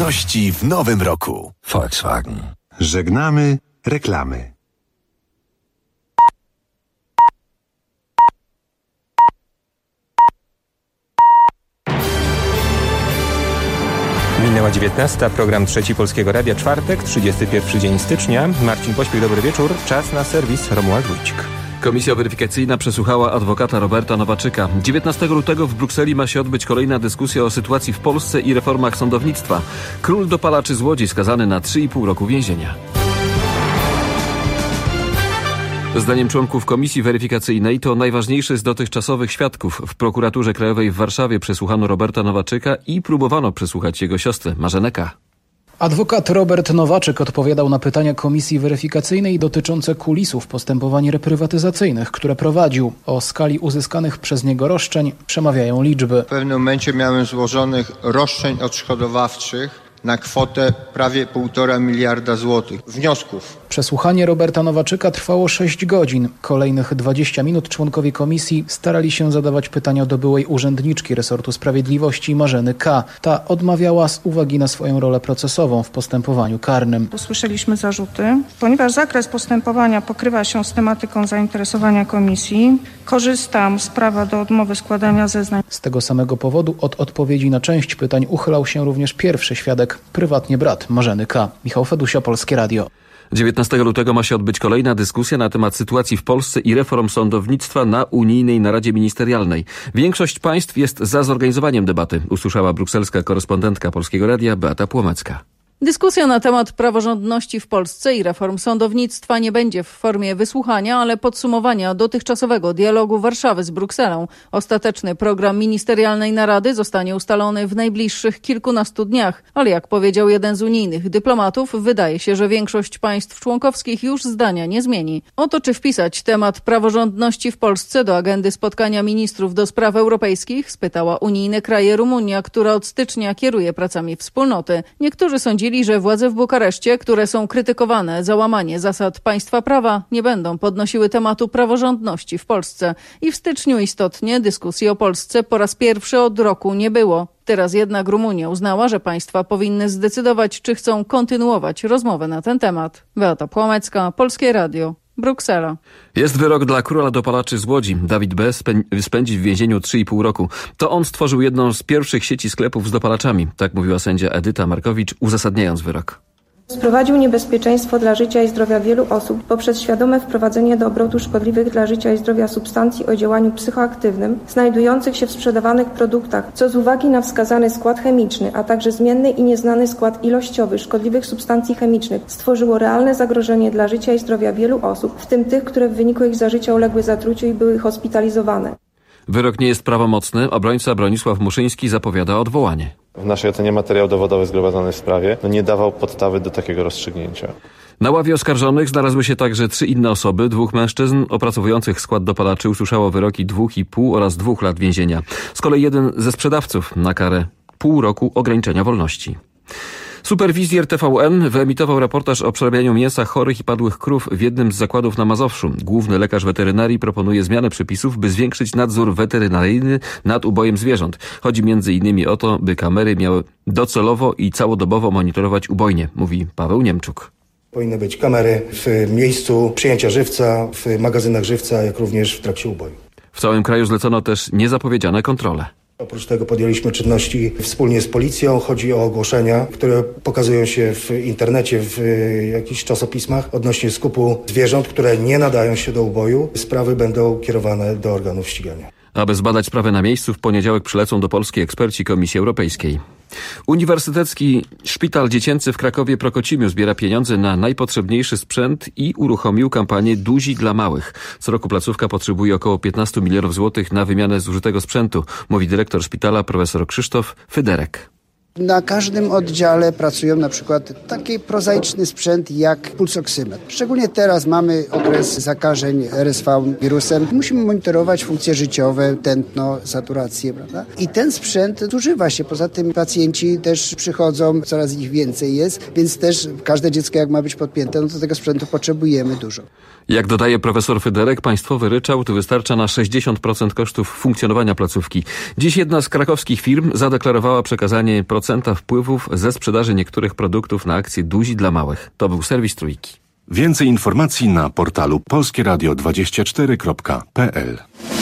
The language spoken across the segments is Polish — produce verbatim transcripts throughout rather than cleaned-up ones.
praworządności w nowym roku. Volkswagen. Żegnamy reklamy. Minęła dziewiętnasta, program Trzeci Polskiego Radia, czwartek, trzydziesty pierwszy dzień stycznia. Marcin Pośpiech, dobry wieczór. Czas na serwis Romuald Wójcik. Komisja weryfikacyjna przesłuchała adwokata Roberta Nowaczyka. dziewiętnastego lutego w Brukseli ma się odbyć kolejna dyskusja o sytuacji w Polsce i reformach sądownictwa. Król dopalaczy z Łodzi skazany na trzy i pół roku więzienia. Zdaniem członków komisji weryfikacyjnej to najważniejszy z dotychczasowych świadków. W prokuraturze krajowej w Warszawie przesłuchano Roberta Nowaczyka i próbowano przesłuchać jego siostrę Marzenę K. Adwokat Robert Nowaczyk odpowiadał na pytania komisji weryfikacyjnej dotyczące kulisów postępowań reprywatyzacyjnych, które prowadził. O skali uzyskanych przez niego roszczeń przemawiają liczby. W pewnym momencie miałem złożonych roszczeń odszkodowawczych na kwotę prawie półtora miliarda złotych wniosków. Przesłuchanie Roberta Nowaczyka trwało sześć godzin. Kolejnych dwadzieścia minut członkowie komisji starali się zadawać pytania do byłej urzędniczki resortu sprawiedliwości Marzeny K. Ta odmawiała z uwagi na swoją rolę procesową w postępowaniu karnym. Usłyszeliśmy zarzuty. Ponieważ zakres postępowania pokrywa się z tematyką zainteresowania komisji, korzystam z prawa do odmowy składania zeznań. Z tego samego powodu od odpowiedzi na część pytań uchylał się również pierwszy świadek, prywatnie brat Marzeny K. Michał Fedusio, Polskie Radio. dziewiętnastego lutego ma się odbyć kolejna dyskusja na temat sytuacji w Polsce i reform sądownictwa na unijnej naradzie ministerialnej. Większość państw jest za zorganizowaniem debaty, usłyszała brukselska korespondentka Polskiego Radia Beata Płomecka. Dyskusja na temat praworządności w Polsce i reform sądownictwa nie będzie w formie wysłuchania, ale podsumowania dotychczasowego dialogu Warszawy z Brukselą. Ostateczny program ministerialnej narady zostanie ustalony w najbliższych kilkunastu dniach, ale jak powiedział jeden z unijnych dyplomatów, wydaje się, że większość państw członkowskich już zdania nie zmieni. Oto czy wpisać temat praworządności w Polsce do agendy spotkania ministrów do spraw europejskich, spytała unijne kraje Rumunia, która od stycznia kieruje pracami wspólnoty. Niektórzy sądzili, że władze w Bukareszcie, które są krytykowane za łamanie zasad państwa prawa, nie będą podnosiły tematu praworządności w Polsce. I w styczniu istotnie dyskusji o Polsce po raz pierwszy od roku nie było. Teraz jednak Rumunia uznała, że państwa powinny zdecydować, czy chcą kontynuować rozmowę na ten temat. Beata Płomecka, Polskie Radio. Bruksela. Jest wyrok dla króla dopalaczy z Łodzi. Dawid B. spędzi w więzieniu trzy i pół roku. To on stworzył jedną z pierwszych sieci sklepów z dopalaczami. Tak mówiła sędzia Edyta Markowicz, uzasadniając wyrok. Sprowadził niebezpieczeństwo dla życia i zdrowia wielu osób poprzez świadome wprowadzenie do obrotu szkodliwych dla życia i zdrowia substancji o działaniu psychoaktywnym znajdujących się w sprzedawanych produktach, co z uwagi na wskazany skład chemiczny, a także zmienny i nieznany skład ilościowy szkodliwych substancji chemicznych stworzyło realne zagrożenie dla życia i zdrowia wielu osób, w tym tych, które w wyniku ich zażycia uległy zatruciu i były hospitalizowane. Wyrok nie jest prawomocny. Obrońca Bronisław Muszyński zapowiada odwołanie. W naszej ocenie materiał dowodowy zgromadzony w sprawie no nie dawał podstawy do takiego rozstrzygnięcia. Na ławie oskarżonych znalazły się także trzy inne osoby. Dwóch mężczyzn opracowujących skład dopalaczy usłyszało wyroki dwóch i pół oraz dwóch lat więzienia. Z kolei jeden ze sprzedawców na karę pół roku ograniczenia wolności. Superwizjer T V N wyemitował reportaż o przerabianiu mięsa chorych i padłych krów w jednym z zakładów na Mazowszu. Główny lekarz weterynarii proponuje zmianę przepisów, by zwiększyć nadzór weterynaryjny nad ubojem zwierząt. Chodzi między innymi o to, by kamery miały docelowo i całodobowo monitorować ubojnie, mówi Paweł Niemczuk. Powinny być kamery w miejscu przyjęcia żywca, w magazynach żywca, jak również w trakcie uboju. W całym kraju zlecono też niezapowiedziane kontrole. Oprócz tego podjęliśmy czynności wspólnie z policją. Chodzi o ogłoszenia, które pokazują się w internecie, w jakichś czasopismach odnośnie skupu zwierząt, które nie nadają się do uboju. Sprawy będą kierowane do organów ścigania. Aby zbadać sprawę na miejscu, w poniedziałek przylecą do Polski eksperci Komisji Europejskiej. Uniwersytecki Szpital Dziecięcy w Krakowie Prokocimiu zbiera pieniądze na najpotrzebniejszy sprzęt i uruchomił kampanię Duzi dla Małych. Co roku placówka potrzebuje około piętnaście milionów złotych na wymianę zużytego sprzętu, mówi dyrektor szpitala profesor Krzysztof Fyderek. Na każdym oddziale pracują na przykład taki prozaiczny sprzęt jak pulsoksymetr. Szczególnie teraz mamy okres zakażeń R S V wirusem. Musimy monitorować funkcje życiowe, tętno, saturację, prawda? I ten sprzęt zużywa się. Poza tym pacjenci też przychodzą, coraz ich więcej jest, więc też każde dziecko jak ma być podpięte, no to tego sprzętu potrzebujemy dużo. Jak dodaje profesor Fyderek, państwowy ryczałt wystarcza na sześćdziesiąt procent kosztów funkcjonowania placówki. Dziś jedna z krakowskich firm zadeklarowała przekazanie procenta wpływów ze sprzedaży niektórych produktów na akcję Duzi dla Małych. To był serwis Trójki. Więcej informacji na portalu polskie radio dwadzieścia cztery kropka p l.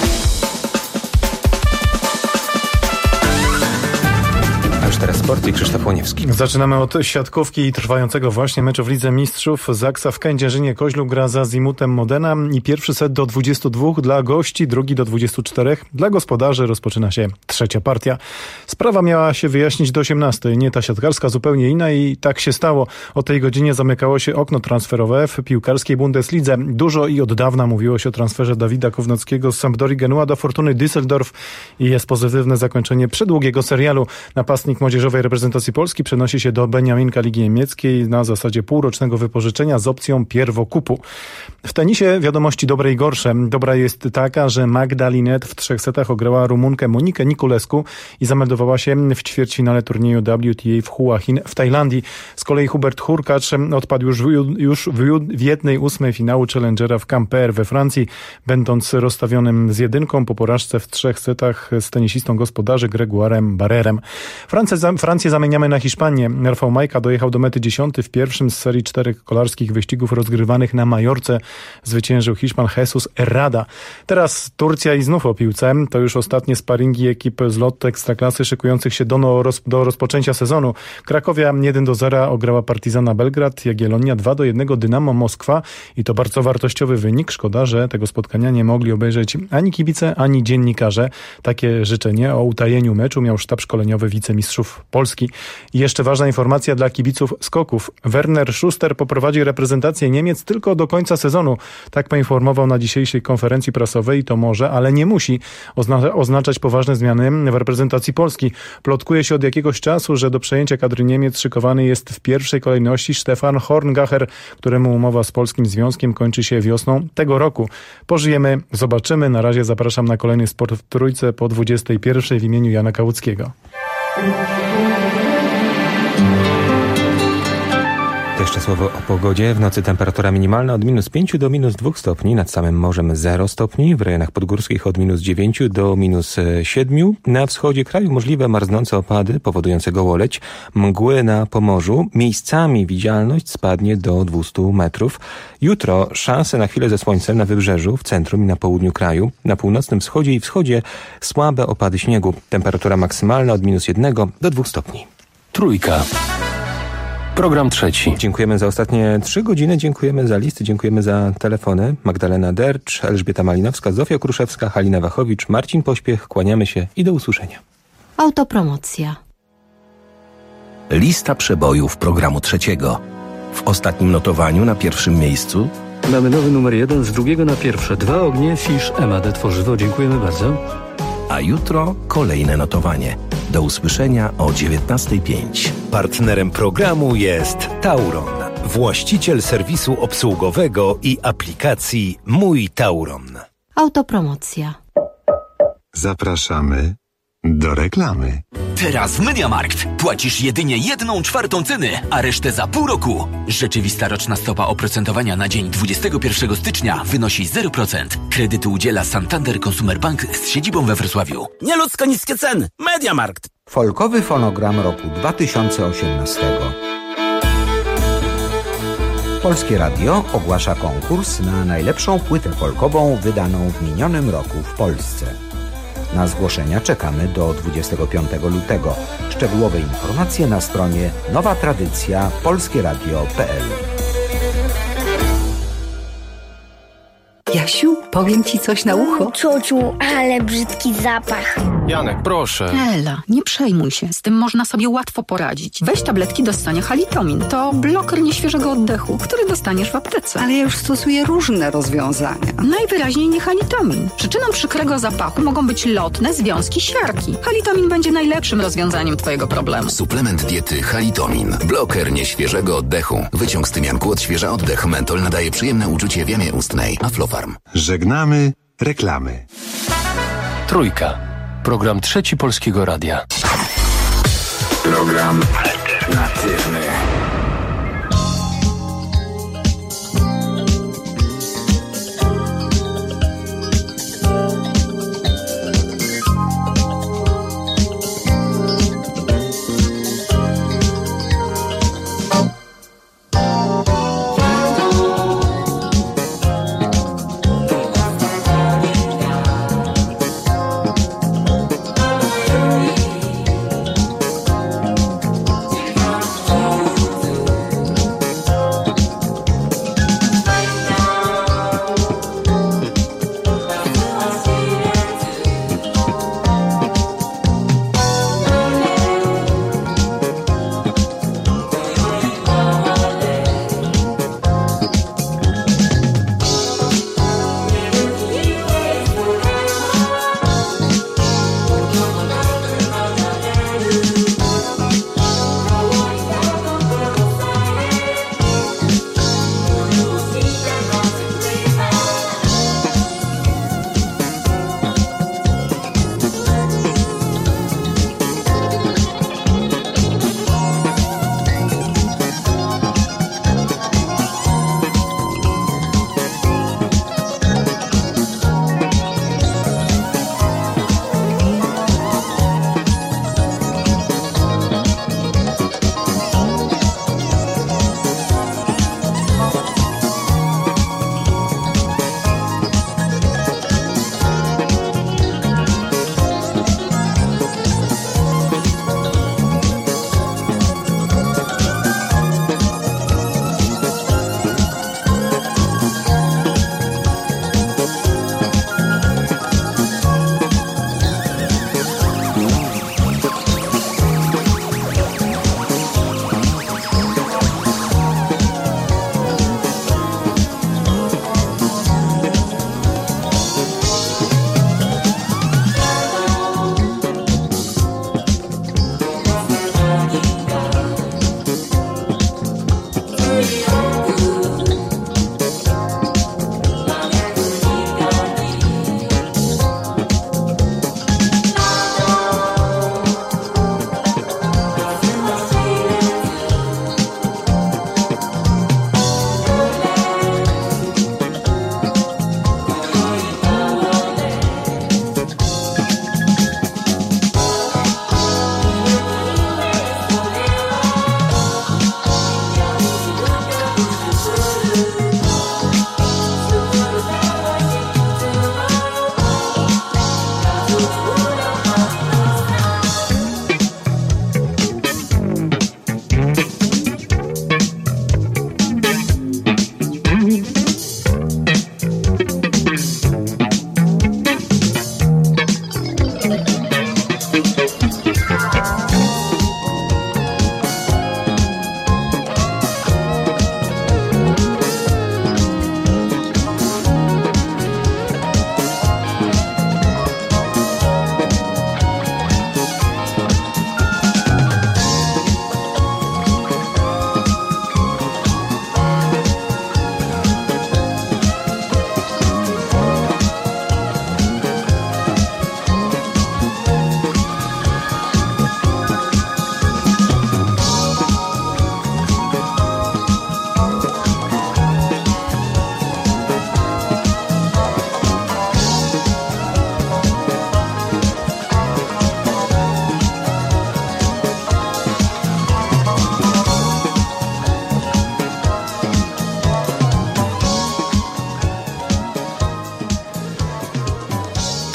Już teraz sport i Krzysztof Łoniewski. Zaczynamy od siatkówki i trwającego właśnie meczu w Lidze Mistrzów. Zaksa w Kędzierzynie Koźlu gra za Zimutem Modena i pierwszy set do dwudziestu dwóch dla gości, drugi do dwudziestu czterech. Dla gospodarzy rozpoczyna się trzecia partia. Sprawa miała się wyjaśnić do osiemnastej, nie ta siatkarska, zupełnie inna i tak się stało. O tej godzinie zamykało się okno transferowe w piłkarskiej Bundeslidze. Dużo i od dawna mówiło się o transferze Dawida Kownackiego z Sampdorii Genua do Fortuny Düsseldorf i jest pozytywne zakończenie przedługiego serialu. Napastnik młodzieżowej reprezentacji Polski przenosi się do Beniaminka Ligi Niemieckiej na zasadzie półrocznego wypożyczenia z opcją pierwokupu. W tenisie wiadomości dobre i gorsze. Dobra jest taka, że Magda Linette w trzech setach ograła Rumunkę Monikę Niculescu i zameldowała się w ćwierćfinale turnieju W T A w Hua Hin w Tajlandii. Z kolei Hubert Hurkacz odpadł już, w, już w jednej ósmej finału Challengera w Quimper we Francji, będąc rozstawionym z jedynką po porażce w trzech setach z tenisistą gospodarzy Gregoirem Barrerem. Francję, Francję zamieniamy na Hiszpanię. Rafał Majka dojechał do mety dziesiąty w pierwszym z serii czterech kolarskich wyścigów rozgrywanych na Majorce. Zwyciężył Hiszpan Jesus Herrada. Teraz Turcja i znów o piłce. To już ostatnie sparingi ekip z lotu Ekstraklasy szykujących się do, no, roz, do rozpoczęcia sezonu. Krakowia jeden do zera ograła Partizana Belgrad, Jagiellonia dwa do jednego Dynamo Moskwa i to bardzo wartościowy wynik. Szkoda, że tego spotkania nie mogli obejrzeć ani kibice, ani dziennikarze. Takie życzenie o utajeniu meczu miał sztab szkoleniowy wicemistrzów Polski. I jeszcze ważna informacja dla kibiców skoków. Werner Schuster poprowadzi reprezentację Niemiec tylko do końca sezonu. Tak poinformował na dzisiejszej konferencji prasowej. To może, ale nie musi ozna- oznaczać poważne zmiany w reprezentacji Polski. Plotkuje się od jakiegoś czasu, że do przejęcia kadry Niemiec szykowany jest w pierwszej kolejności Stefan Horngacher, któremu umowa z Polskim Związkiem kończy się wiosną tego roku. Pożyjemy, zobaczymy. Na razie zapraszam na kolejny Sport w Trójce po dwudziestej pierwszej w imieniu Jana Kałuckiego. To jeszcze słowo o pogodzie. W nocy temperatura minimalna od minus pięciu do minus dwóch stopni. Nad samym morzem zero stopni. W rejonach podgórskich od minus dziewięciu do minus siedmiu. Na wschodzie kraju możliwe marznące opady powodujące gołoleć. Mgły na Pomorzu. Miejscami widzialność spadnie do dwustu metrów. Jutro szanse na chwilę ze słońcem na wybrzeżu, w centrum i na południu kraju. Na północnym wschodzie i wschodzie słabe opady śniegu. Temperatura maksymalna od minus jednego do dwóch stopni. Trójka. Program trzeci. Dziękujemy za ostatnie trzy godziny, dziękujemy za listy, dziękujemy za telefony. Magdalena Dercz, Elżbieta Malinowska, Zofia Kruszewska, Halina Wachowicz, Marcin Pośpiech. Kłaniamy się i do usłyszenia. Autopromocja. Lista przebojów programu trzeciego. W ostatnim notowaniu na pierwszym miejscu mamy nowy numer jeden, z drugiego na pierwsze. Dwa ognie, Fisz, M A D Tworzywo. Dziękujemy bardzo. A jutro kolejne notowanie. Do usłyszenia o dziewiętnastej pięć. Partnerem programu jest Tauron, właściciel serwisu obsługowego i aplikacji Mój Tauron. Autopromocja. Zapraszamy do reklamy. Teraz w MediaMarkt płacisz jedynie jedną czwartą ceny, a resztę za pół roku. Rzeczywista roczna stopa oprocentowania na dzień dwudziestego pierwszego stycznia wynosi zero procent. Kredyty udziela Santander Consumer Bank z siedzibą we Wrocławiu. Nieludzko niskie ceny. MediaMarkt. Folkowy fonogram roku dwa tysiące osiemnastego. Polskie Radio ogłasza konkurs na najlepszą płytę folkową wydaną w minionym roku w Polsce. Na zgłoszenia czekamy do dwudziestego piątego lutego. Szczegółowe informacje na stronie nowa tradycja polskie radio kropka p l. Jasiu, powiem ci coś na ucho. Ciociu, ale brzydki zapach. Janek, proszę. Ela, nie przejmuj się. Z tym można sobie łatwo poradzić. Weź tabletki do ssania Halitomin. To bloker nieświeżego oddechu, który dostaniesz w aptece. Ale ja już stosuję różne rozwiązania. Najwyraźniej nie Halitomin. Przyczyną przykrego zapachu mogą być lotne związki siarki. Halitomin będzie najlepszym rozwiązaniem twojego problemu. Suplement diety Halitomin. Bloker nieświeżego oddechu. Wyciąg z tymianku odświeża oddech. Mentol nadaje przyjemne uczucie w jamie ustnej. Aflofarm. Żegnamy reklamy. Trójka. Program trzeci Polskiego Radia. Program alternatywny.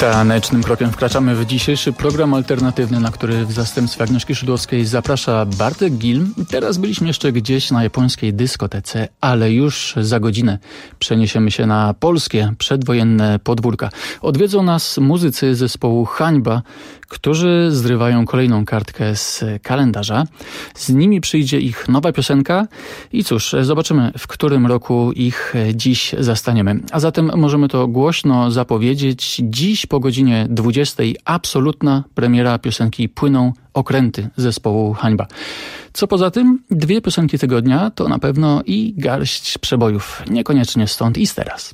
Tanecznym krokiem wkraczamy w dzisiejszy program alternatywny, na który w zastępstwie Agnieszki Szydłowskiej zaprasza Bartek Gilm. Teraz byliśmy jeszcze gdzieś na japońskiej dyskotece, ale już za godzinę przeniesiemy się na polskie przedwojenne podwórka. Odwiedzą nas muzycy zespołu Hańba, którzy zrywają kolejną kartkę z kalendarza. Z nimi przyjdzie ich nowa piosenka i cóż, zobaczymy, w którym roku ich dziś zastaniemy. A zatem możemy to głośno zapowiedzieć. Dziś po godzinie dwudziestej absolutna premiera piosenki Płyną okręty zespołu Hańba. Co poza tym, dwie piosenki tygodnia to na pewno i garść przebojów. Niekoniecznie stąd i teraz.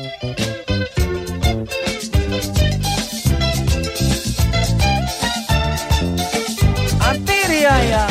Antiriaya.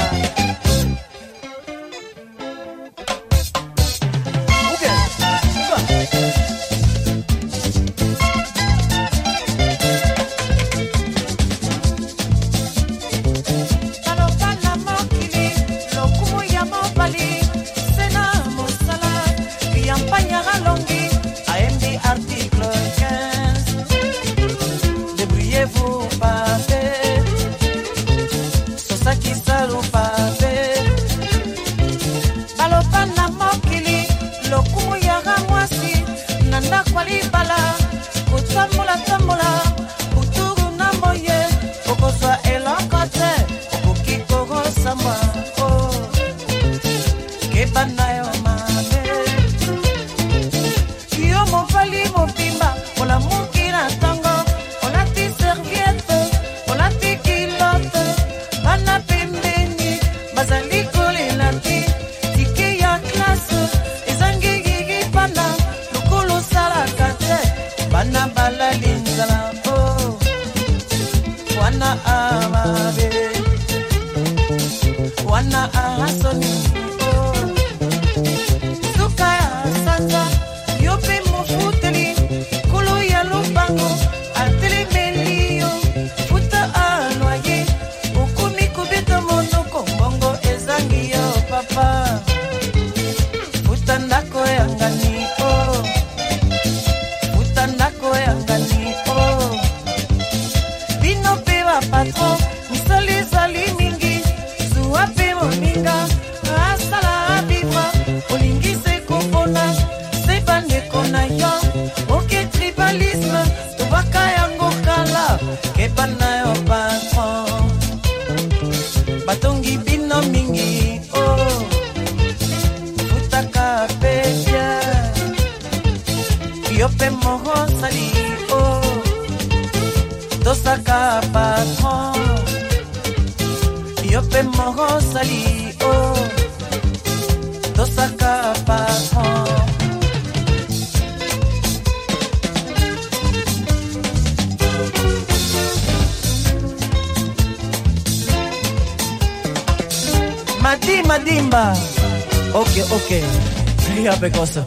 Madimba, dimba. Okay, okay. Ya pecosa.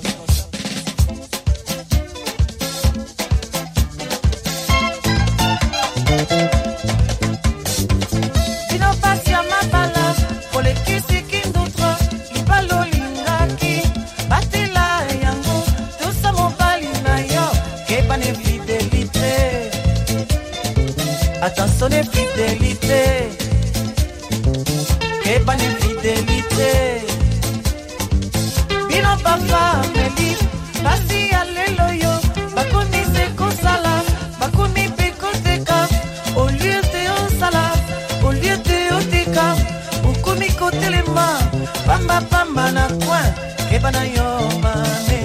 Attention de fidélité, que bonne fidélité. Bino papa meli, basi alléluia. Bakuni se kosala, bakuni pekoteka. Au lieu de osala, au lieu de otika, ukumi kotelema, bamba bamba na coin, que bana yo mame,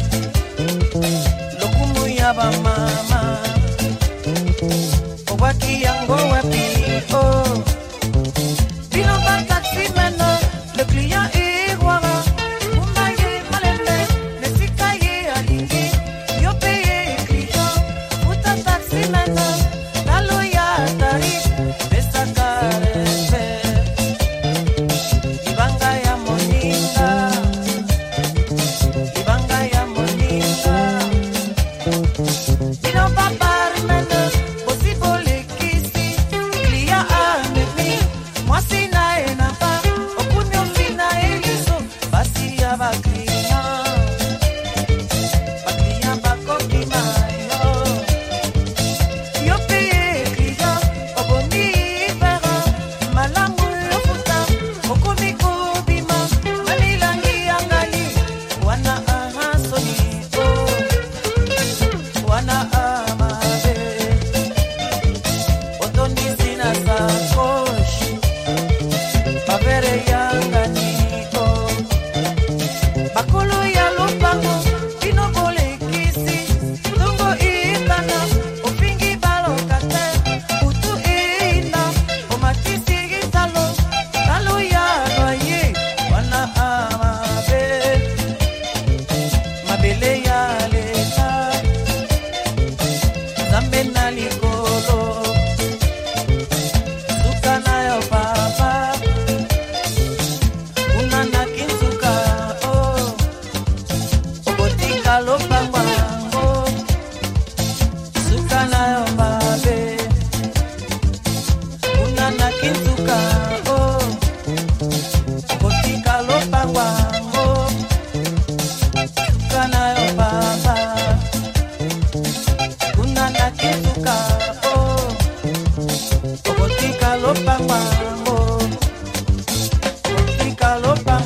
lokumu ya ba mama. Waki yango wapi oh Bino ba taxi maintenant le client est roi Umbaye malende Nesika ye alingi Yo paye client Uta taxi maintenant Nalo ya tarif Besa karefe Ibanga ya moninga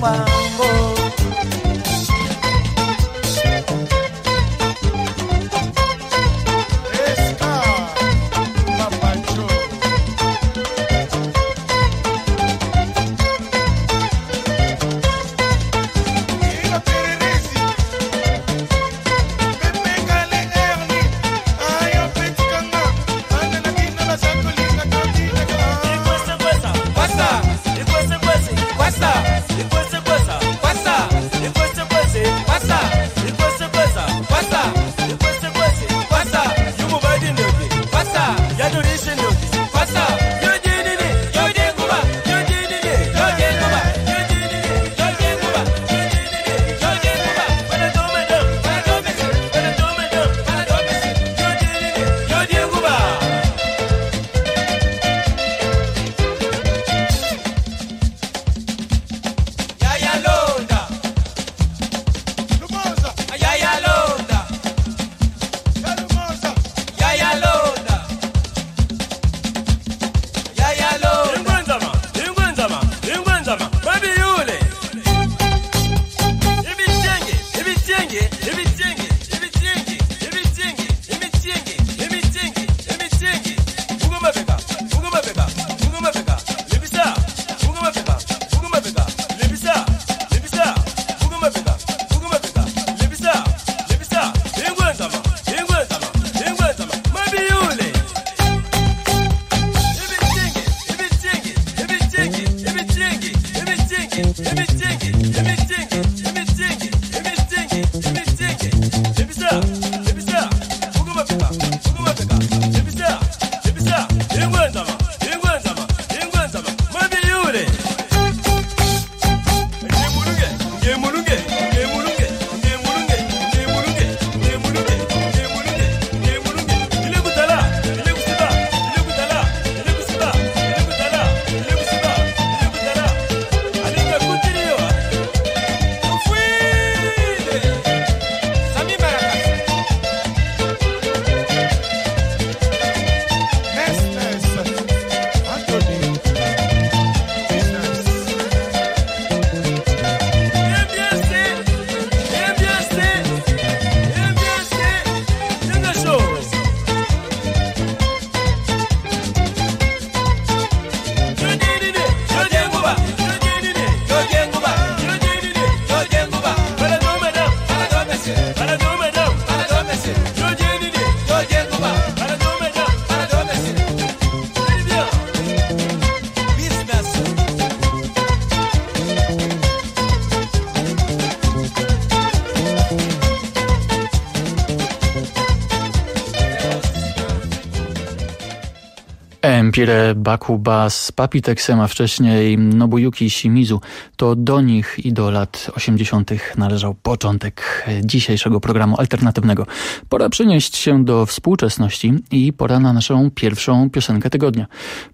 Empire Bakuba z Papi Texem, a wcześniej Nobuyuki Shimizu. To do nich i do lat osiemdziesiątych należał początek dzisiejszego programu alternatywnego. Pora przenieść się do współczesności i pora na naszą pierwszą piosenkę tygodnia.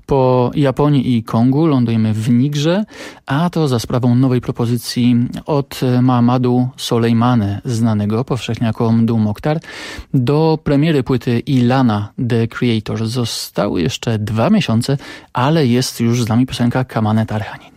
Po Japonii i Kongu lądujemy w Nigrze, a to za sprawą nowej propozycji od Mahamadou Soleimane, znanego powszechnie jako Mdou Moktar. Do premiery płyty Ilana The Creator zostały jeszcze dwa miesiące, ale jest już z nami piosenka Kamane Tarhanin.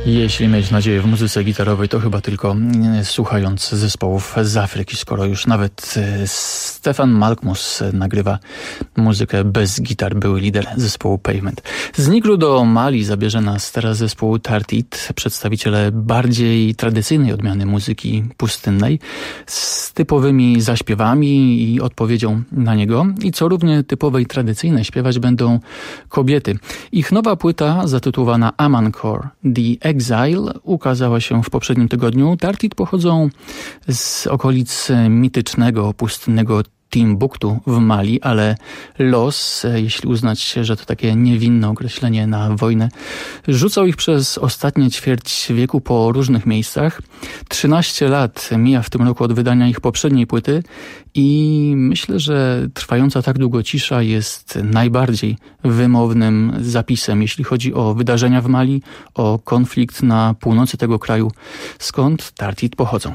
Jeśli mieć nadzieję w muzyce gitarowej, to chyba tylko słuchając zespołów z Afryki, skoro już nawet Stefan Malkmus nagrywa muzykę bez gitar, były lider zespołu Pavement. Z Nigru do Mali zabierze nas teraz zespół Tartit, przedstawiciele bardziej tradycyjnej odmiany muzyki pustynnej, z typowymi zaśpiewami i odpowiedzią na niego. I co równie typowe i tradycyjne, śpiewać będą kobiety. Ich nowa płyta zatytułowana Amancore, The Exile, ukazała się w poprzednim tygodniu. Tartit pochodzą z okolic mitycznego, pustynnego Timbuktu w Mali, ale los, jeśli uznać, że to takie niewinne określenie na wojnę, rzucał ich przez ostatnie ćwierć wieku po różnych miejscach. trzynaście lat mija w tym roku od wydania ich poprzedniej płyty i myślę, że trwająca tak długo cisza jest najbardziej wymownym zapisem, jeśli chodzi o wydarzenia w Mali, o konflikt na północy tego kraju, skąd Tartit pochodzą.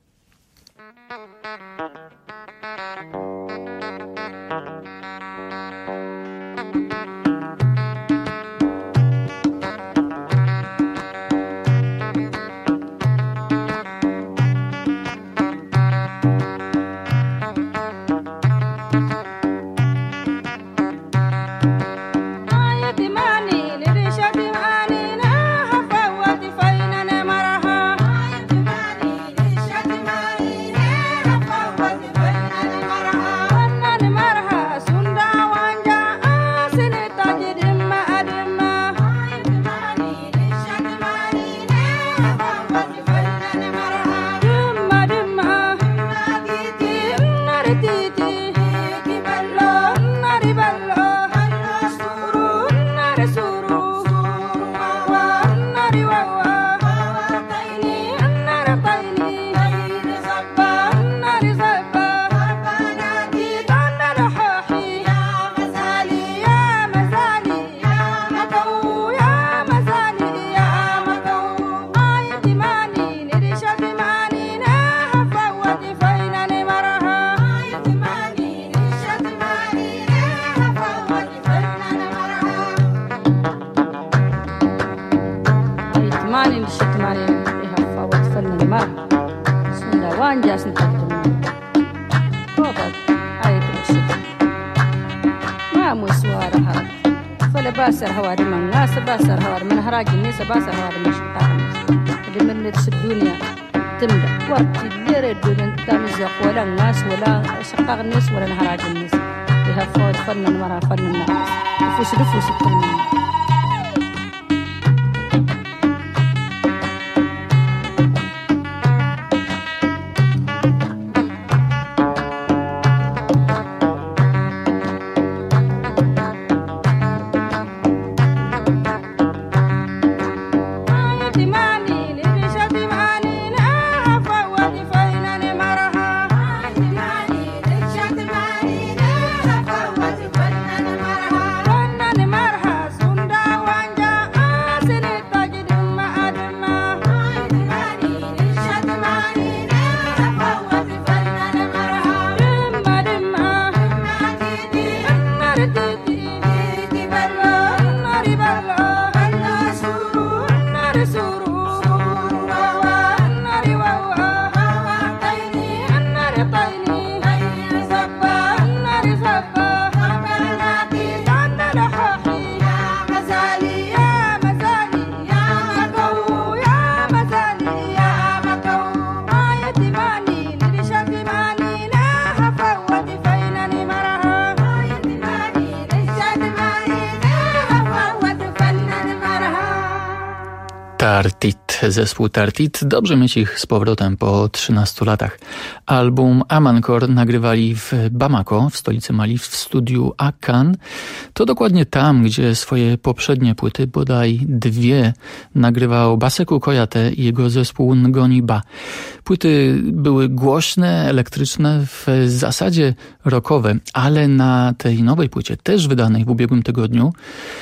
Tartit, zespół Tartit. Dobrze mieć ich z powrotem po trzynastu latach. Album Amancore nagrywali w Bamako, w stolicy Mali, w studiu Akan. To dokładnie tam, gdzie swoje poprzednie płyty, bodaj dwie, nagrywał Baseku Koyate i jego zespół Ngoni Ba. Płyty były głośne, elektryczne, w zasadzie rockowe, ale na tej nowej płycie, też wydanej w ubiegłym tygodniu,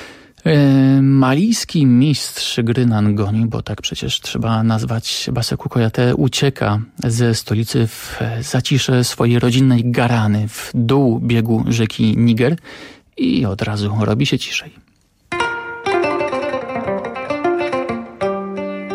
malijski mistrz gry na ngoni, bo tak przecież trzeba nazwać Baseku Koyate, ucieka ze stolicy w zacisze swojej rodzinnej Garany w dół biegu rzeki Niger i od razu robi się ciszej.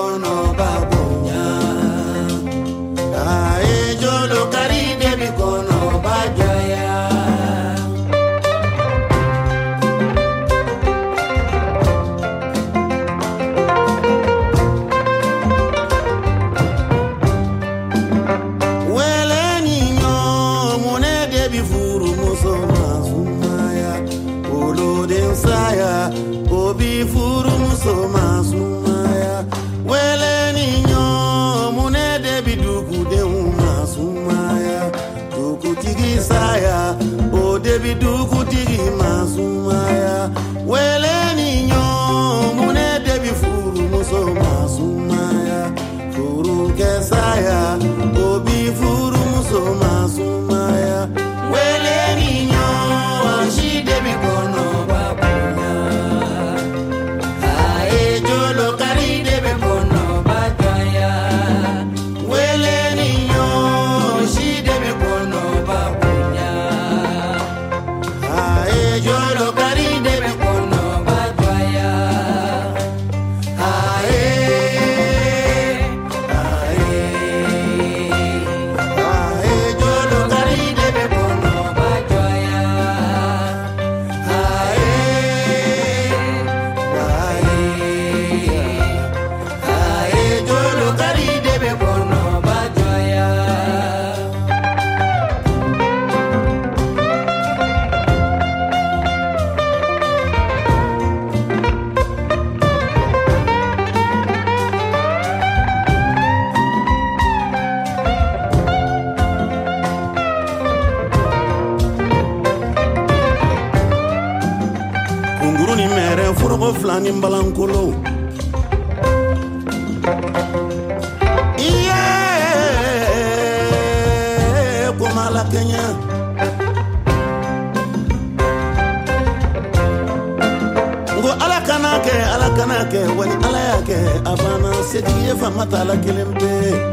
kono babunya. Ae jolo kari debi kono bajaya. Wele niño mune debi furu muso mazumaya. Olo densaya obi furu muso mazumaya. Wele niño mune debi duku de umazumaya. Duku tigi saya o debi duku tigi mazumaya. Wele niño mune debi furu muso mazumaya. Furu kesaya obi furu muso mazumaya. Wele niño ashi debi kono babunya. Ae jolo kari debi kono bajaya. Wele niño shi debi kono babunya. Ae jolo kari debi kono bajaya. Ae Kunguruni mere furugo flani mbalankolo. Iye kumala Kenya. Ngo ala kanake ala kanake wani ala yake abana sediye famata ala kelembe.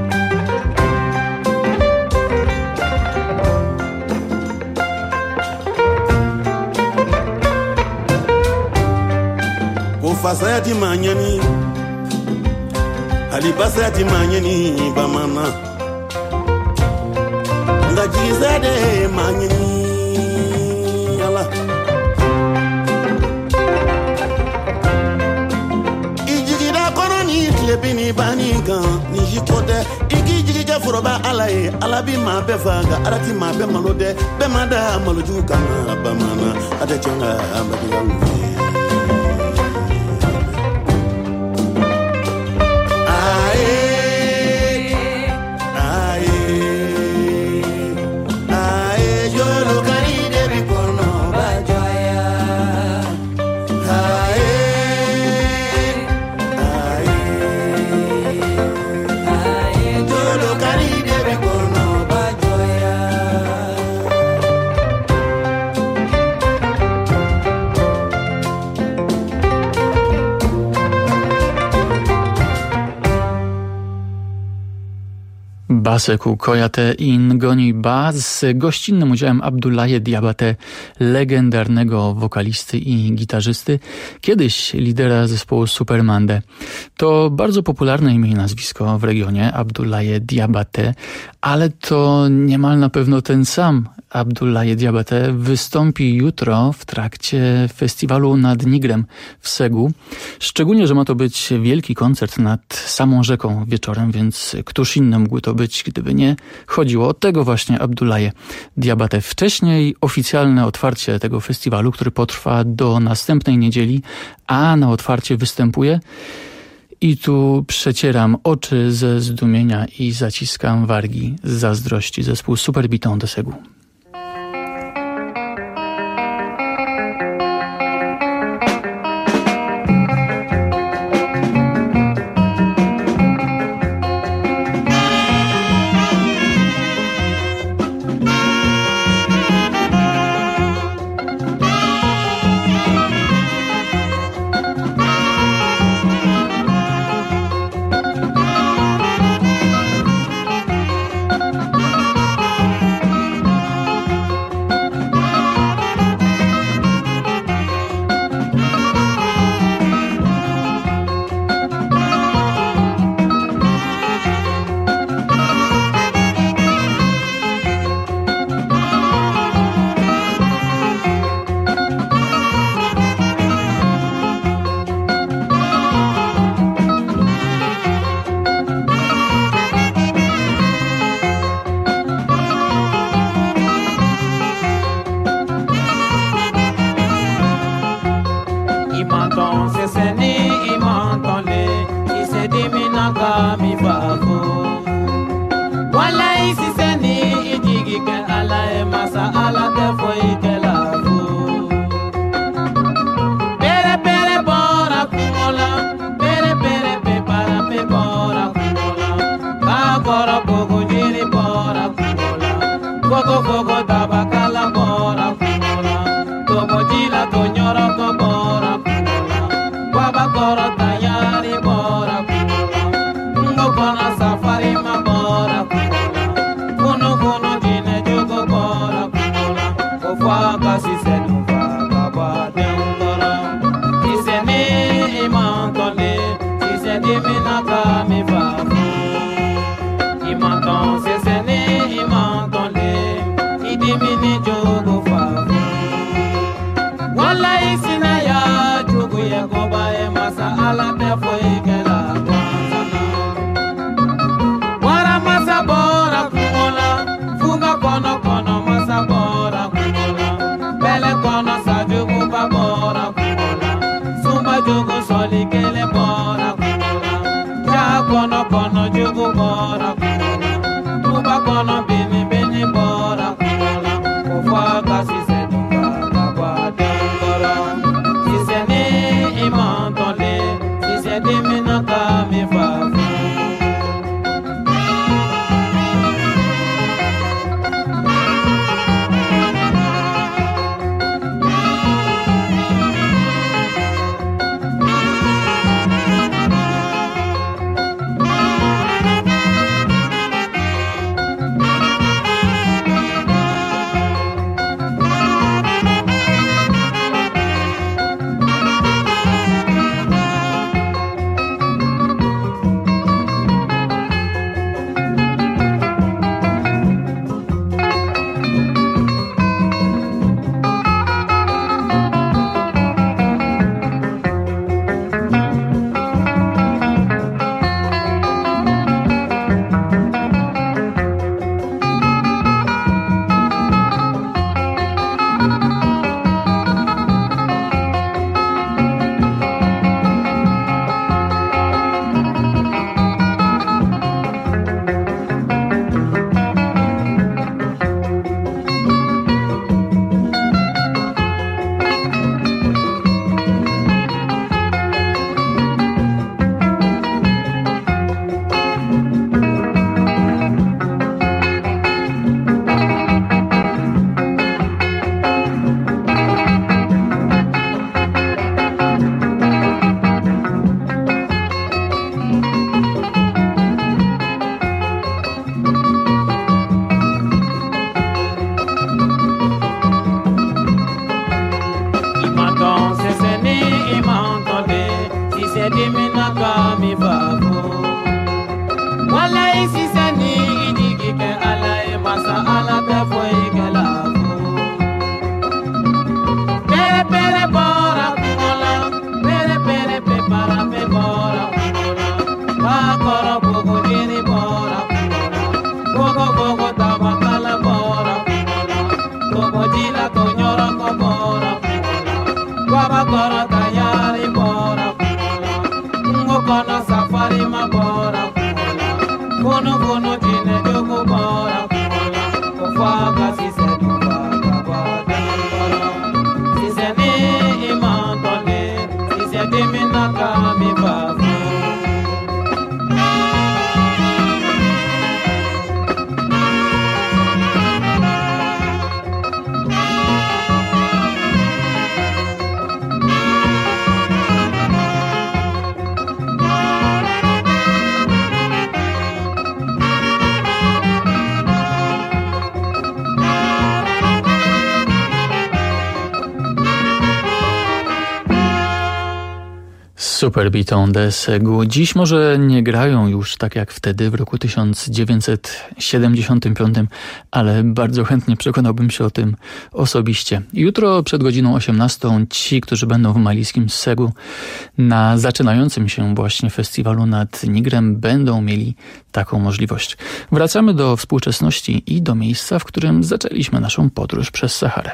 Fasayati manyani alibasayati manyani bamana ngajizade manyani ala ijigida kono ni klebini banika ni jikode igijigija foroba alaye alabi ma befaga arati ma be malode be mada maluju kana bamana adechanga ambadi yangu. Baseku Koyate in Goni Ba z gościnnym udziałem Abdullaye Diabaté, legendarnego wokalisty i gitarzysty, kiedyś lidera zespołu Supermande. To bardzo popularne imię i nazwisko w regionie, Abdullaye Diabaté, ale to niemal na pewno ten sam Abdullaye Diabaté wystąpi jutro w trakcie festiwalu nad Nigrem w Segu. Szczególnie, że ma to być wielki koncert nad samą rzeką wieczorem, więc któż inny mógł to być, gdyby nie chodziło o tego właśnie Abdullaye Diabaté. Wcześniej oficjalne otwarcie tego festiwalu, który potrwa do następnej niedzieli, a na otwarcie występuje. I tu przecieram oczy ze zdumienia i zaciskam wargi z zazdrości zespół Super Biton de Segu. Super bitą Desegu. Dziś może nie grają już tak jak wtedy w roku tysiąc dziewięćset siedemdziesiątym piątym, ale bardzo chętnie przekonałbym się o tym osobiście. Jutro przed godziną osiemnastą ci, którzy będą w malijskim Segu na zaczynającym się właśnie festiwalu nad Nigrem, będą mieli taką możliwość. Wracamy do współczesności i do miejsca, w którym zaczęliśmy naszą podróż przez Saharę.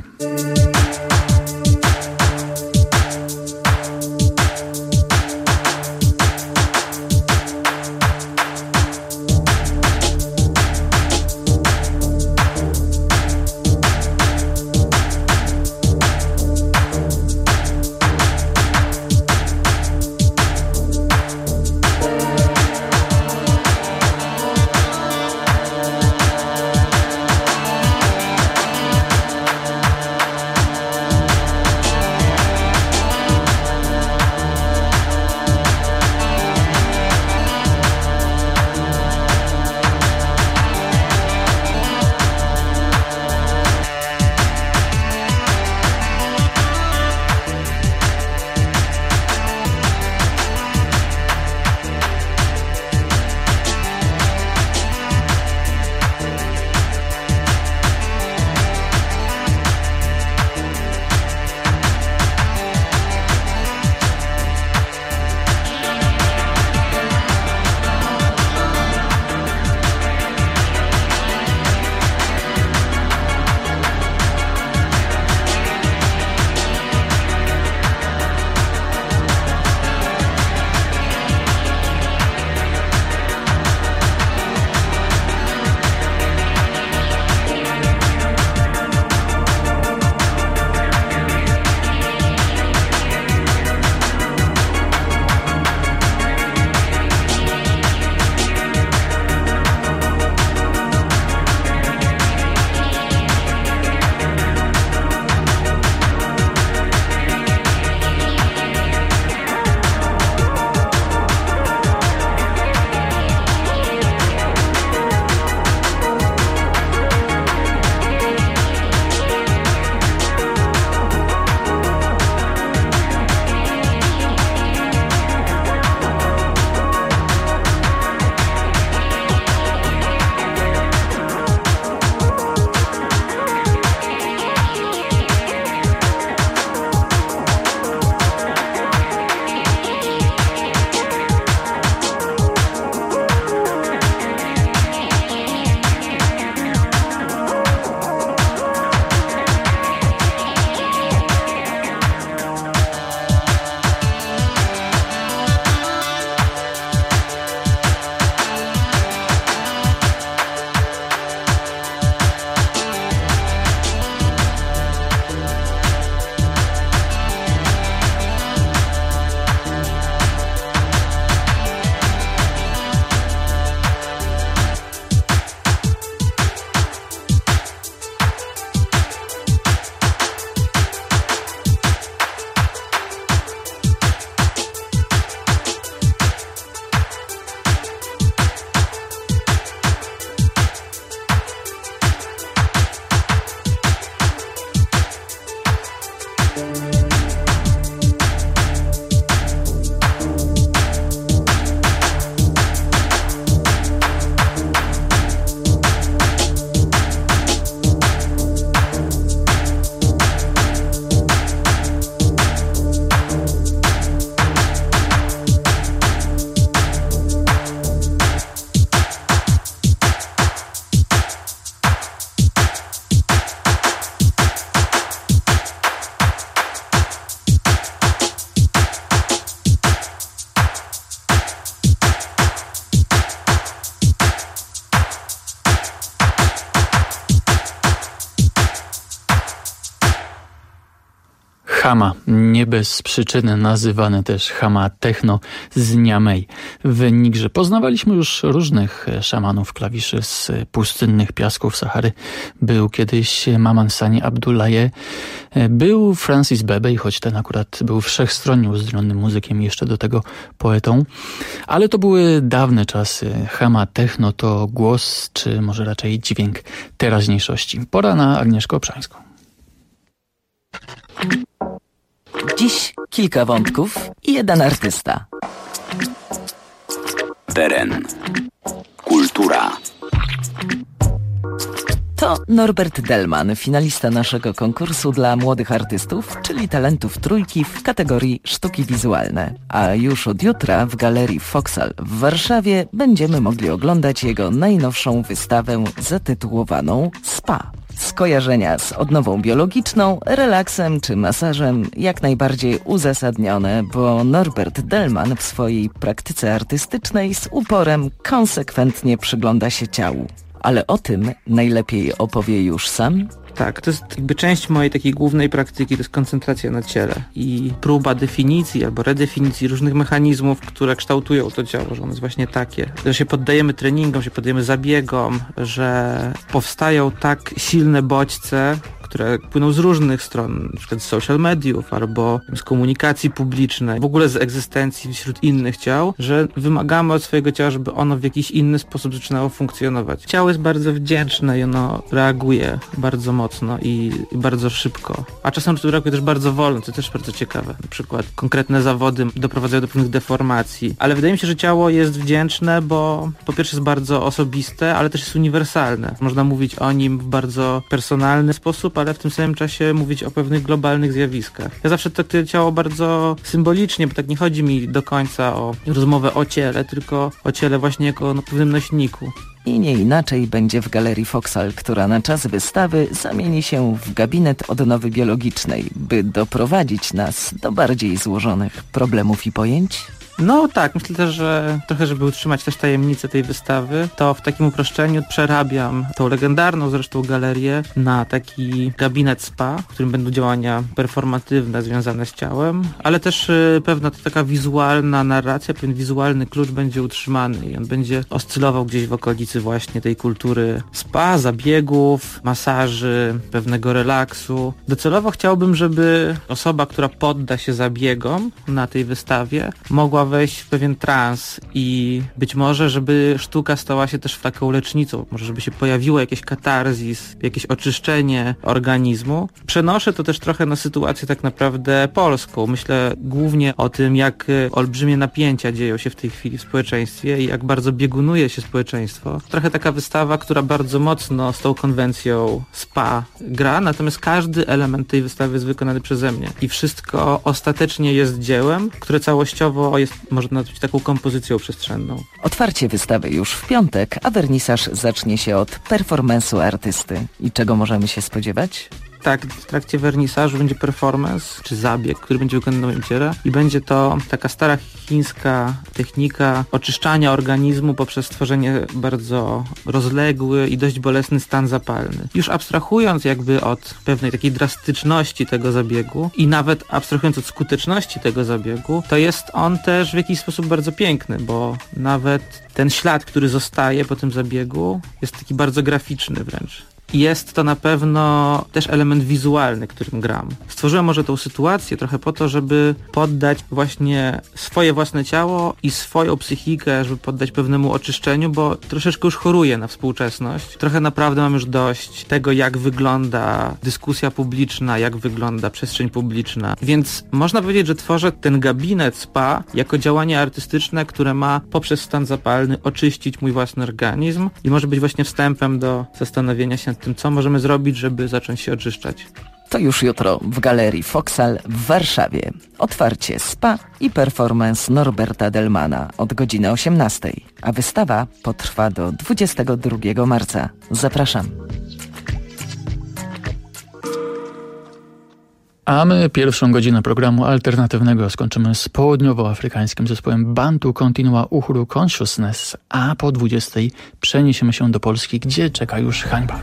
Hama, nie bez przyczyny nazywane też Hama Techno z Niamey w Nigrze. Poznawaliśmy już różnych szamanów klawiszy z pustynnych piasków Sahary. Był kiedyś Maman Sani Abdullaye, był Francis Bebey, choć ten akurat był wszechstronnie uzdolnionym muzykiem i jeszcze do tego poetą. Ale to były dawne czasy. Hama Techno to głos, czy może raczej dźwięk teraźniejszości. Pora na Agnieszkę Obszańską. Dziś kilka wątków i jeden artysta. Teren. Kultura. To Norbert Dellmann, finalista naszego konkursu dla młodych artystów, czyli talentów trójki w kategorii sztuki wizualne. A już od jutra w Galerii Foksal w Warszawie będziemy mogli oglądać jego najnowszą wystawę zatytułowaną Spa. Skojarzenia z odnową biologiczną, relaksem czy masażem jak najbardziej uzasadnione, bo Norbert Dellmann w swojej praktyce artystycznej z uporem konsekwentnie przygląda się ciału. Ale o tym najlepiej opowie już sam. Tak, to jest jakby część mojej takiej głównej praktyki, to jest koncentracja na ciele i próba definicji albo redefinicji różnych mechanizmów, które kształtują to ciało, że ono jest właśnie takie, że się poddajemy treningom, się poddajemy zabiegom, że powstają tak silne bodźce, które płyną z różnych stron, na przykład z social mediów albo z komunikacji publicznej, w ogóle z egzystencji wśród innych ciał, że wymagamy od swojego ciała, żeby ono w jakiś inny sposób zaczynało funkcjonować. Ciało jest bardzo wdzięczne i ono reaguje bardzo mocno i bardzo szybko, a czasem to reaguje też bardzo wolno, co też bardzo ciekawe. Na przykład konkretne zawody doprowadzają do pewnych deformacji, ale wydaje mi się, że ciało jest wdzięczne, bo po pierwsze jest bardzo osobiste, ale też jest uniwersalne. Można mówić o nim w bardzo personalny sposób, ale w tym samym czasie mówić o pewnych globalnych zjawiskach. Ja zawsze traktuję ciało bardzo symbolicznie, bo tak nie chodzi mi do końca o rozmowę o ciele, tylko o ciele właśnie jako o pewnym nośniku. I nie inaczej będzie w Galerii Foksal, która na czas wystawy zamieni się w gabinet odnowy biologicznej, by doprowadzić nas do bardziej złożonych problemów i pojęć. No tak, myślę też, że trochę, żeby utrzymać też tajemnicę tej wystawy, to w takim uproszczeniu przerabiam tą legendarną zresztą galerię na taki gabinet spa, w którym będą działania performatywne związane z ciałem, ale też y, pewna to taka wizualna narracja, pewien wizualny klucz będzie utrzymany i on będzie oscylował gdzieś w okolicy właśnie tej kultury spa, zabiegów, masaży, pewnego relaksu. Docelowo chciałbym, żeby osoba, która podda się zabiegom na tej wystawie, mogła wejść w pewien trans i być może, żeby sztuka stała się też taką lecznicą, może żeby się pojawiło jakieś katarzis, jakieś oczyszczenie organizmu. Przenoszę to też trochę na sytuację tak naprawdę polską. Myślę głównie o tym, jak olbrzymie napięcia dzieją się w tej chwili w społeczeństwie i jak bardzo biegunuje się społeczeństwo. Trochę taka wystawa, która bardzo mocno z tą konwencją spa gra, natomiast każdy element tej wystawy jest wykonany przeze mnie i wszystko ostatecznie jest dziełem, które całościowo jest, można nazwać, taką kompozycją przestrzenną. Otwarcie wystawy już w piątek, a wernisaż zacznie się od performance'u artysty. I czego możemy się spodziewać? Tak, w trakcie wernisażu będzie performance, czy zabieg, który będzie wykonany na moim ciele i będzie to taka stara chińska technika oczyszczania organizmu poprzez stworzenie bardzo rozległy i dość bolesny stan zapalny. Już abstrahując jakby od pewnej takiej drastyczności tego zabiegu i nawet abstrahując od skuteczności tego zabiegu, to jest on też w jakiś sposób bardzo piękny, bo nawet ten ślad, który zostaje po tym zabiegu, jest taki bardzo graficzny wręcz. Jest to na pewno też element wizualny, którym gram. Stworzyłem może tą sytuację trochę po to, żeby poddać właśnie swoje własne ciało i swoją psychikę, żeby poddać pewnemu oczyszczeniu, bo troszeczkę już choruję na współczesność. Trochę naprawdę mam już dość tego, jak wygląda dyskusja publiczna, jak wygląda przestrzeń publiczna. Więc można powiedzieć, że tworzę ten gabinet spa jako działanie artystyczne, które ma poprzez stan zapalny oczyścić mój własny organizm i może być właśnie wstępem do zastanowienia się nad tym, co możemy zrobić, żeby zacząć się oczyszczać. To już jutro w Galerii Foksal w Warszawie. Otwarcie spa i performance Norberta Dellmana od godziny osiemnastej, a wystawa potrwa do dwudziestego drugiego marca. Zapraszam. A my pierwszą godzinę programu alternatywnego skończymy z południowoafrykańskim zespołem Bantu Continua Uhuru Consciousness, a po dwudziestej przeniesiemy się do Polski, gdzie czeka już hańba.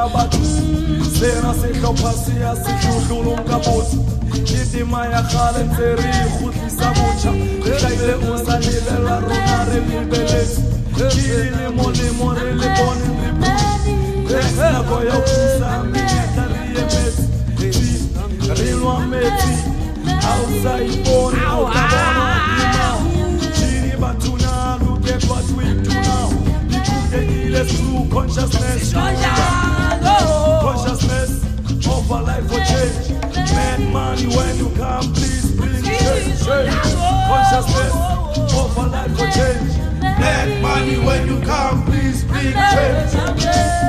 abat. Sera se kapasi asi kudulum kabut. Kiti maya khalen seri khutli sabucha. Kaile usalile la ronare libelet. Kiri le mole more le boni libu. Kresna boya kusa mineta riemet. Rilwa meti. Outside born out of Chiri batuna, look at what we do now. The truth they heal us through consciousness. Consciousness of a life for change. Man, money when you come, please bring change. Consciousness of a life for change. Man, money when you come, please bring change.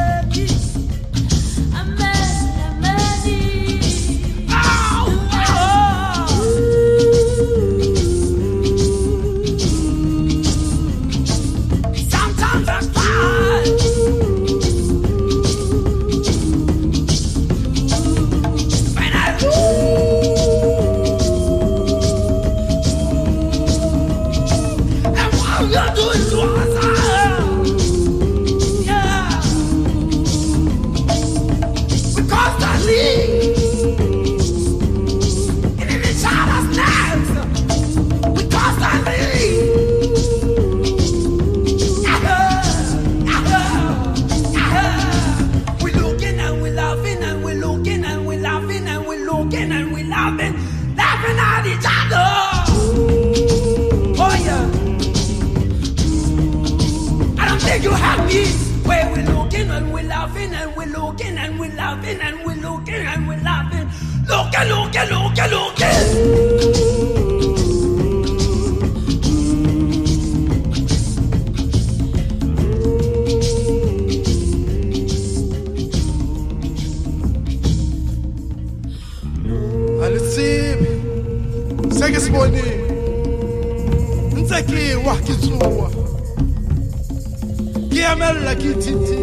You have me where we're looking and we're laughing and we're looking and we're laughing and we're looking and we're laughing. Looking, looking, looking, looking. Alisib, segue boni. Nzaki wakizuwa. Kiamel la kititi.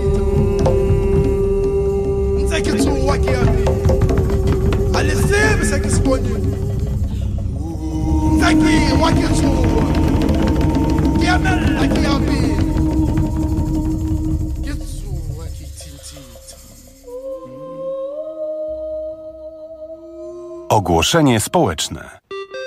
Nzaki tsuwa kiami. Alisib, segue boni. Nzaki wakizuwa. Kiamel la kiami. Kitsuwa kititi. Ogłoszenie społeczne.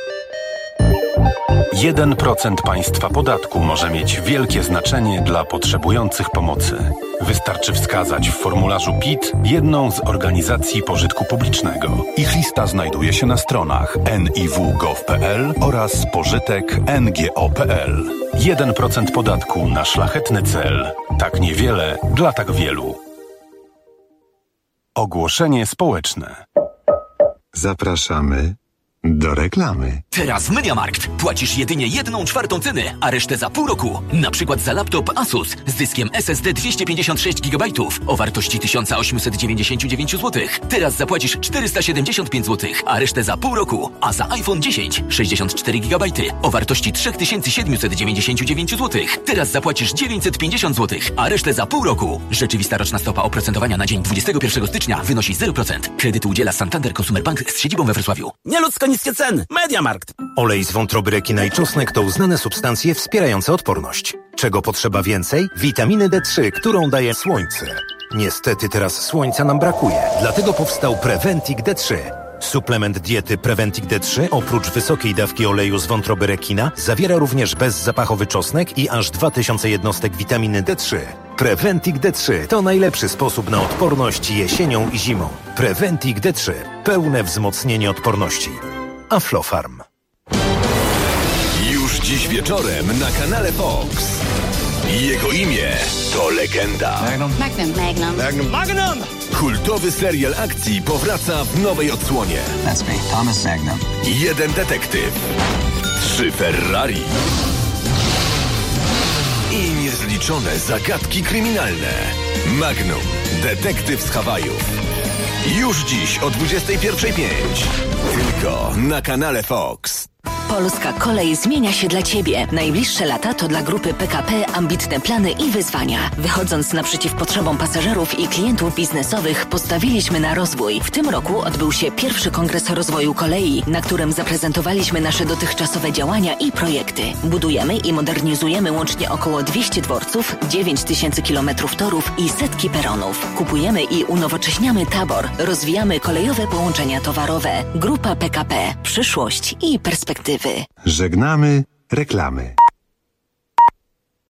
jeden procent państwa podatku może mieć wielkie znaczenie dla potrzebujących pomocy. Wystarczy wskazać w formularzu P I T jedną z organizacji pożytku publicznego. Ich lista znajduje się na stronach en i w kropka gov kropka p l oraz pożytek kropka n g o kropka p l. jeden procent podatku na szlachetny cel. Tak niewiele dla tak wielu. Ogłoszenie społeczne. Zapraszamy do reklamy. Teraz w MediaMarkt płacisz jedynie jedną czwartą ceny, a resztę za pół roku. Na przykład za laptop Asus z dyskiem S S D dwieście pięćdziesiąt sześć gigabajtów o wartości tysiąc osiemset dziewięćdziesiąt dziewięć złotych. Teraz zapłacisz czterysta siedemdziesiąt pięć złotych, a resztę za pół roku. A za iPhone dziesięć sześćdziesiąt cztery gigabajty o wartości trzy tysiące siedemset dziewięćdziesiąt dziewięć złotych. Teraz zapłacisz dziewięćset pięćdziesiąt złotych, a resztę za pół roku. Rzeczywista roczna stopa oprocentowania na dzień dwudziestego pierwszego stycznia wynosi zero procent. Kredytu udziela Santander Consumer Bank z siedzibą we Wrocławiu. Nieludzko niskie ceny. MediaMarkt. Olej z wątroby rekina i czosnek to uznane substancje wspierające odporność. Czego potrzeba więcej? Witaminy D trzy, którą daje słońce. Niestety teraz słońca nam brakuje, dlatego powstał Preventic D trzy. Suplement diety Preventic D trzy oprócz wysokiej dawki oleju z wątroby rekina zawiera również bezzapachowy czosnek i aż dwa tysiące jednostek witaminy D trzy. Preventic D trzy to najlepszy sposób na odporność jesienią i zimą. Preventic D trzy. Pełne wzmocnienie odporności. Aflofarm. Już dziś wieczorem na kanale Fox. Jego imię to legenda. Magnum. Magnum. Magnum. Magnum. Magnum! Kultowy serial akcji powraca w nowej odsłonie. That's me, Thomas Magnum. Jeden detektyw. Trzy Ferrari. I niezliczone zagadki kryminalne. Magnum. Detektyw z Hawajów. Już dziś o dwudziestej pierwszej pięć. Tylko na kanale Fox. Polska kolej zmienia się dla Ciebie. Najbliższe lata to dla grupy P K P ambitne plany i wyzwania. Wychodząc naprzeciw potrzebom pasażerów i klientów biznesowych, postawiliśmy na rozwój. W tym roku odbył się pierwszy kongres rozwoju kolei, na którym zaprezentowaliśmy nasze dotychczasowe działania i projekty. Budujemy i modernizujemy łącznie około dwieście dworców, dziewięć tysięcy kilometrów torów i setki peronów. Kupujemy i unowocześniamy tabor. Rozwijamy kolejowe połączenia towarowe. Grupa P K P. Przyszłość i perspektywy. Żegnamy reklamy.